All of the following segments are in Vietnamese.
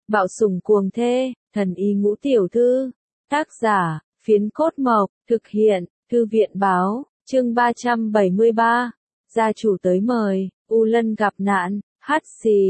Bạo sủng cuồng thê, thần y ngũ tiểu thư. Tác giả, Phiến Cốt Mộc, thực hiện, Thư viện báo, chương 373. Gia chủ tới mời, U Lân gặp nạn, hắt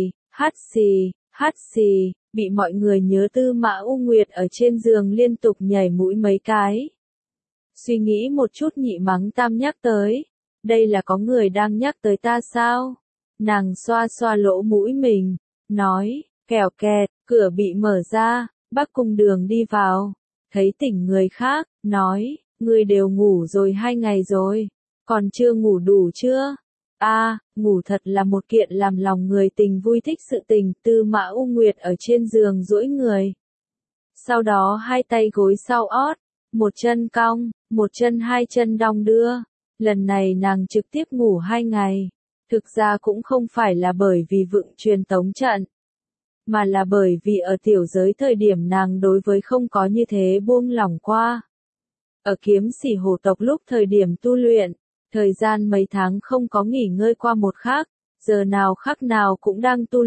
xì, bị mọi người nhớ Tư Mã U Nguyệt ở trên giường liên tục nhảy mũi mấy cái. Suy nghĩ một chút nhị mắng tam nhắc tới, đây là có người đang nhắc tới ta sao? Nàng xoa xoa lỗ mũi mình, nói, kẻo kẹt, cửa bị mở ra, Bắc Cung Đường đi vào, thấy tỉnh người khác, nói, ngươi đều ngủ rồi 2 ngày rồi, còn chưa ngủ đủ chưa? Ngủ thật là một kiện làm lòng người tình vui thích sự tình. Tư Mã U Nguyệt ở trên giường duỗi người. Sau đó 2 tay gối sau ót, một chân cong, một chân 2 chân đong đưa. Lần này nàng trực tiếp ngủ 2 ngày. Thực ra cũng không phải là bởi vì vựng truyền tống trận, mà là bởi vì ở tiểu giới thời điểm nàng đối với không có như thế buông lỏng qua. Ở Kiếm Sĩ Hổ tộc lúc thời điểm tu luyện, thời gian mấy tháng không có nghỉ ngơi qua một khắc, giờ nào khắc nào cũng đang tu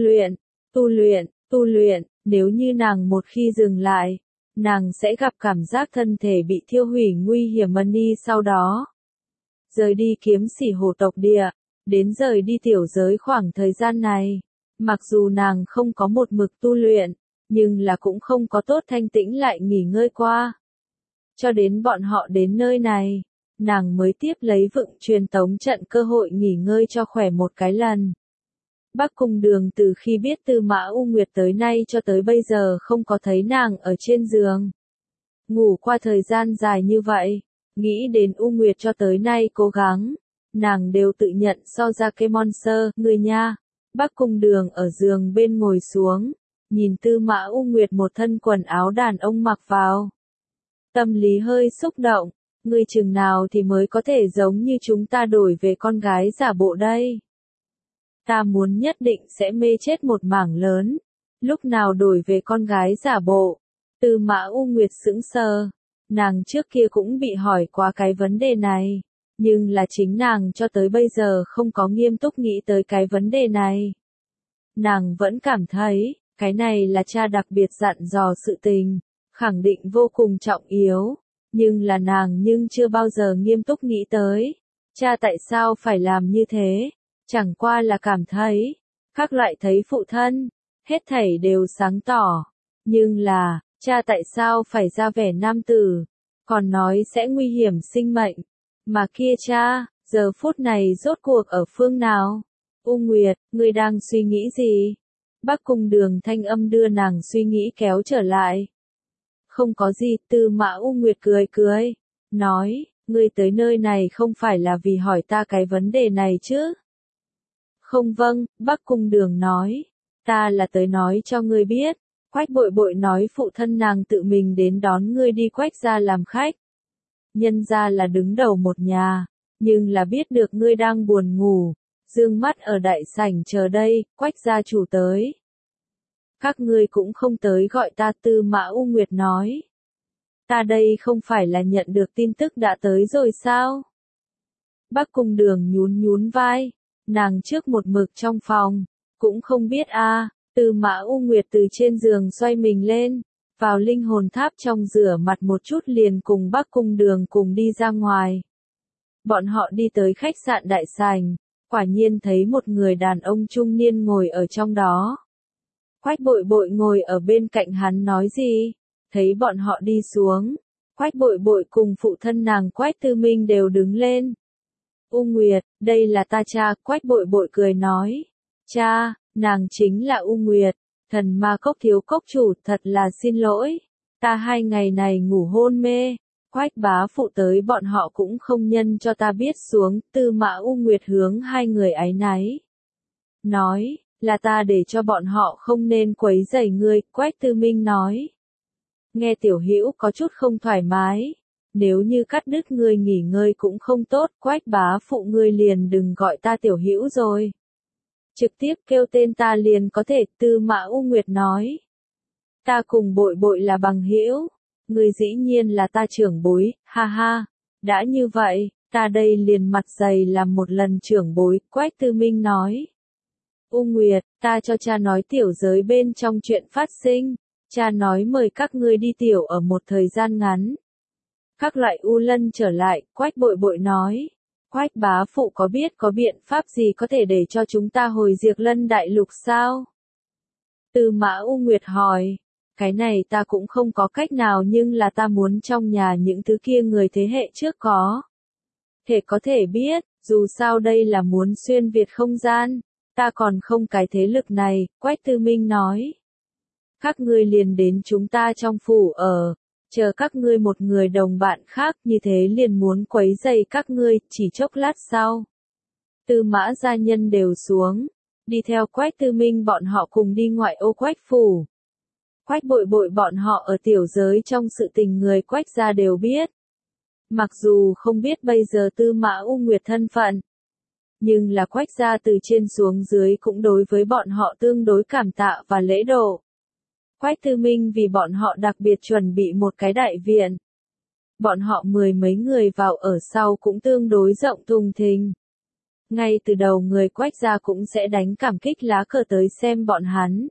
luyện, nếu như nàng một khi dừng lại, nàng sẽ gặp cảm giác thân thể bị thiêu hủy nguy hiểm ni sau đó. Rời đi Kiếm Sĩ Hổ tộc địa, đến rời đi tiểu giới khoảng thời gian này, mặc dù nàng không có một mực tu luyện, nhưng là cũng không có tốt thanh tĩnh lại nghỉ ngơi qua. Cho đến bọn họ đến nơi này, nàng mới tiếp lấy vựng truyền tống trận cơ hội nghỉ ngơi cho khỏe một cái lần. Bắc Cung Đường từ khi biết Tư Mã U Nguyệt tới nay cho tới bây giờ không có thấy nàng ở trên giường. Ngủ qua thời gian dài như vậy, nghĩ đến U Nguyệt cho tới nay cố gắng, nàng đều tự nhận so ra cái monster, người nha. Bắc Cung Đường ở giường bên ngồi xuống, nhìn Tư Mã U Nguyệt một thân quần áo đàn ông mặc vào. Tâm lý hơi xúc động, ngươi chừng nào thì mới có thể giống như chúng ta đổi về con gái giả bộ đây. Ta muốn nhất định sẽ mê chết một mảng lớn, lúc nào đổi về con gái giả bộ. Tư Mã U Nguyệt sững sờ, nàng trước kia cũng bị hỏi qua cái vấn đề này, nhưng là chính nàng cho tới bây giờ không có nghiêm túc nghĩ tới cái vấn đề này. Nàng vẫn cảm thấy, cái này là cha đặc biệt dặn dò sự tình, khẳng định vô cùng trọng yếu, nhưng là nàng chưa bao giờ nghiêm túc nghĩ tới, cha tại sao phải làm như thế, chẳng qua là cảm thấy, các loại thấy phụ thân, hết thảy đều sáng tỏ, nhưng là, cha tại sao phải ra vẻ nam tử, còn nói sẽ nguy hiểm sinh mệnh, mà kia cha, giờ phút này rốt cuộc ở phương nào? U Nguyệt, ngươi đang suy nghĩ gì? Bắc Cung Đường thanh âm đưa nàng suy nghĩ kéo trở lại. Không có gì, Tư Mã U Nguyệt cười, nói, ngươi tới nơi này không phải là vì hỏi ta cái vấn đề này chứ? Không vâng, Bắc Cung Đường nói, ta là tới nói cho ngươi biết, Quách Bội Bội nói phụ thân nàng tự mình đến đón ngươi đi Quách gia làm khách. Nhân gia là đứng đầu một nhà, nhưng là biết được ngươi đang buồn ngủ, dương mắt ở đại sảnh chờ đây, Quách gia chủ tới. Các ngươi cũng không tới gọi ta. Tư Mã U Nguyệt nói. Ta đây không phải là nhận được tin tức đã tới rồi sao? Bắc Cung Đường nhún vai, nàng trước một mực trong phòng, cũng không biết Tư Mã U Nguyệt từ trên giường xoay mình lên, vào linh hồn tháp trong rửa mặt một chút liền cùng Bắc Cung Đường cùng đi ra ngoài. Bọn họ đi tới khách sạn đại sảnh, quả nhiên thấy một người đàn ông trung niên ngồi ở trong đó. Quách Bội Bội ngồi ở bên cạnh hắn nói gì, thấy bọn họ đi xuống, Quách Bội Bội cùng phụ thân nàng Quách Tư Minh đều đứng lên. U Nguyệt, đây là ta cha. Quách Bội Bội cười nói, cha, nàng chính là U Nguyệt, Thần Ma Cốc thiếu cốc chủ, thật là xin lỗi, ta 2 ngày này ngủ hôn mê, Quách bá phụ tới bọn họ cũng không nhân cho ta biết xuống. Tư Mã U Nguyệt hướng 2 người áy náy, nói, là ta để cho bọn họ không nên quấy rầy ngươi. Quách Tư Minh nói, nghe tiểu hữu có chút không thoải mái, nếu như cắt đứt ngươi nghỉ ngơi cũng không tốt. Quách bá phụ ngươi liền đừng gọi ta tiểu hữu rồi, trực tiếp kêu tên ta liền có thể. Tư Mã U Nguyệt nói, ta cùng Bội Bội là bằng hữu, ngươi dĩ nhiên là ta trưởng bối, ha ha, đã như vậy, ta đây liền mặt dày làm một lần trưởng bối. Quách Tư Minh nói, U Nguyệt, ta cho cha nói tiểu giới bên trong chuyện phát sinh. Cha nói mời các ngươi đi tiểu ở một thời gian ngắn. Các loại U Lân trở lại, Quách Bội Bội nói. Quách bá phụ có biết có biện pháp gì có thể để cho chúng ta hồi Diệt Lân Đại Lục sao? Tư Mã U Nguyệt hỏi. Cái này ta cũng không có cách nào nhưng là ta muốn trong nhà những thứ kia người thế hệ trước có thể biết, dù sao đây là muốn xuyên Việt không gian, ta còn không cái thế lực này, Quách Tư Minh nói. Các ngươi liền đến chúng ta trong phủ ở, chờ các ngươi một người đồng bạn khác như thế liền muốn quấy rầy các ngươi, chỉ chốc lát sau. Tư Mã gia nhân đều xuống, đi theo Quách Tư Minh bọn họ cùng đi ngoại ô Quách phủ. Quách Bội Bội bọn họ ở tiểu giới trong sự tình người Quách gia đều biết. Mặc dù không biết bây giờ Tư Mã U Nguyệt thân phận, nhưng là Quách gia từ trên xuống dưới cũng đối với bọn họ tương đối cảm tạ và lễ độ. Quách Tư Minh vì bọn họ đặc biệt chuẩn bị một cái đại viện. Bọn họ 10 mấy người vào ở sau cũng tương đối rộng thùng thình. Ngay từ đầu người Quách gia cũng sẽ đánh cảm kích lá cờ tới xem bọn hắn.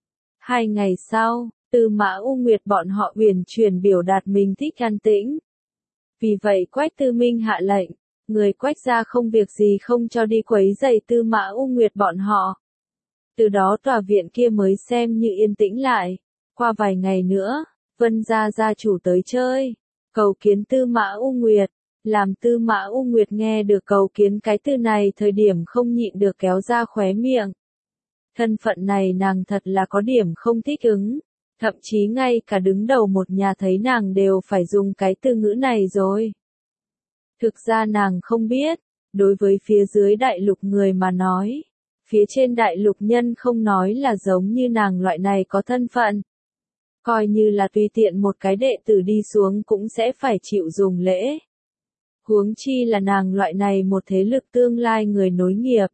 2 ngày sau, Tư Mã U Nguyệt bọn họ uyển chuyển biểu đạt mình thích an tĩnh. Vì vậy Quách Tư Minh hạ lệnh, người Quách gia không việc gì không cho đi quấy rầy Tư Mã U Nguyệt bọn họ. Từ đó tòa viện kia mới xem như yên tĩnh lại. Qua vài ngày nữa, Vân gia gia chủ tới chơi, cầu kiến Tư Mã U Nguyệt. Làm Tư Mã U Nguyệt nghe được cầu kiến cái từ này thời điểm không nhịn được kéo ra khóe miệng. Thân phận này nàng thật là có điểm không thích ứng. Thậm chí ngay cả đứng đầu một nhà thấy nàng đều phải dùng cái từ ngữ này rồi. Thực ra nàng không biết, đối với phía dưới đại lục người mà nói, phía trên đại lục nhân không nói là giống như nàng loại này có thân phận. Coi như là tùy tiện một cái đệ tử đi xuống cũng sẽ phải chịu dùng lễ. Huống chi là nàng loại này một thế lực tương lai người nối nghiệp.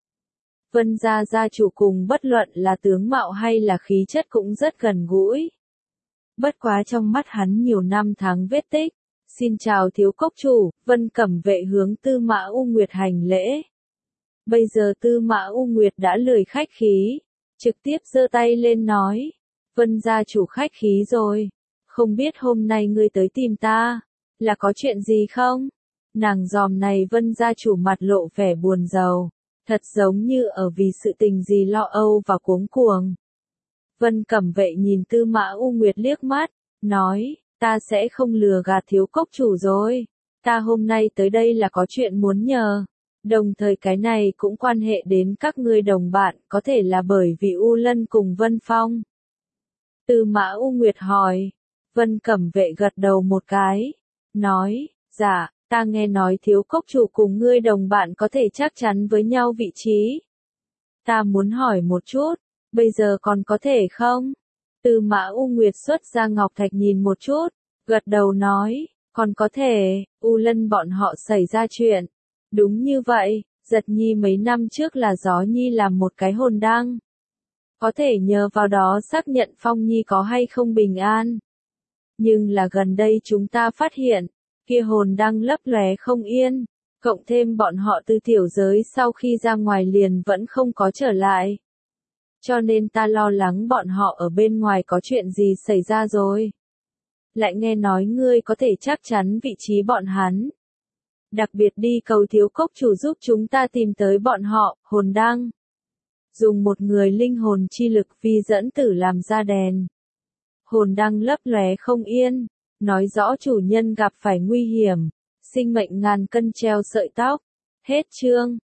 Vân gia gia chủ cùng bất luận là tướng mạo hay là khí chất cũng rất gần gũi. Bất quá trong mắt hắn nhiều năm tháng vết tích. Xin chào thiếu cốc chủ, Vân Cẩm Vệ hướng Tư Mã U Nguyệt hành lễ. Bây giờ Tư Mã U Nguyệt đã lười khách khí, trực tiếp giơ tay lên nói. Vân gia chủ khách khí rồi, không biết hôm nay ngươi tới tìm ta, là có chuyện gì không? Nàng giòm này Vân gia chủ mặt lộ vẻ buồn rầu, thật giống như ở vì sự tình gì lo âu và cuống cuồng. Vân Cẩm Vệ nhìn Tư Mã U Nguyệt liếc mắt, nói, ta sẽ không lừa gạt thiếu cốc chủ rồi, ta hôm nay tới đây là có chuyện muốn nhờ. Đồng thời cái này cũng quan hệ đến các ngươi đồng bạn, có thể là bởi vì U Lân cùng Vân Phong. Tư Mã U Nguyệt hỏi, Vân Cẩm Vệ gật đầu một cái, nói, dạ, ta nghe nói thiếu cốc chủ cùng ngươi đồng bạn có thể chắc chắn với nhau vị trí. Ta muốn hỏi một chút, bây giờ còn có thể không? Tư Mã U Nguyệt xuất ra ngọc thạch nhìn một chút, gật đầu nói, còn có thể, U Lân bọn họ xảy ra chuyện. Đúng như vậy, Giật Nhi mấy năm trước là Gió Nhi làm một cái hồn đăng. Có thể nhờ vào đó xác nhận Phong Nhi có hay không bình an. Nhưng là gần đây chúng ta phát hiện, kia hồn đăng lấp lóe không yên, cộng thêm bọn họ từ tiểu giới sau khi ra ngoài liền vẫn không có trở lại. Cho nên ta lo lắng bọn họ ở bên ngoài có chuyện gì xảy ra rồi. Lại nghe nói ngươi có thể chắc chắn vị trí bọn hắn. Đặc biệt đi cầu thiếu cốc chủ giúp chúng ta tìm tới bọn họ, hồn đăng. Dùng một người linh hồn chi lực vi dẫn tử làm ra đèn. Hồn đăng lấp lóe không yên, nói rõ chủ nhân gặp phải nguy hiểm, sinh mệnh ngàn cân treo sợi tóc. Hết chương.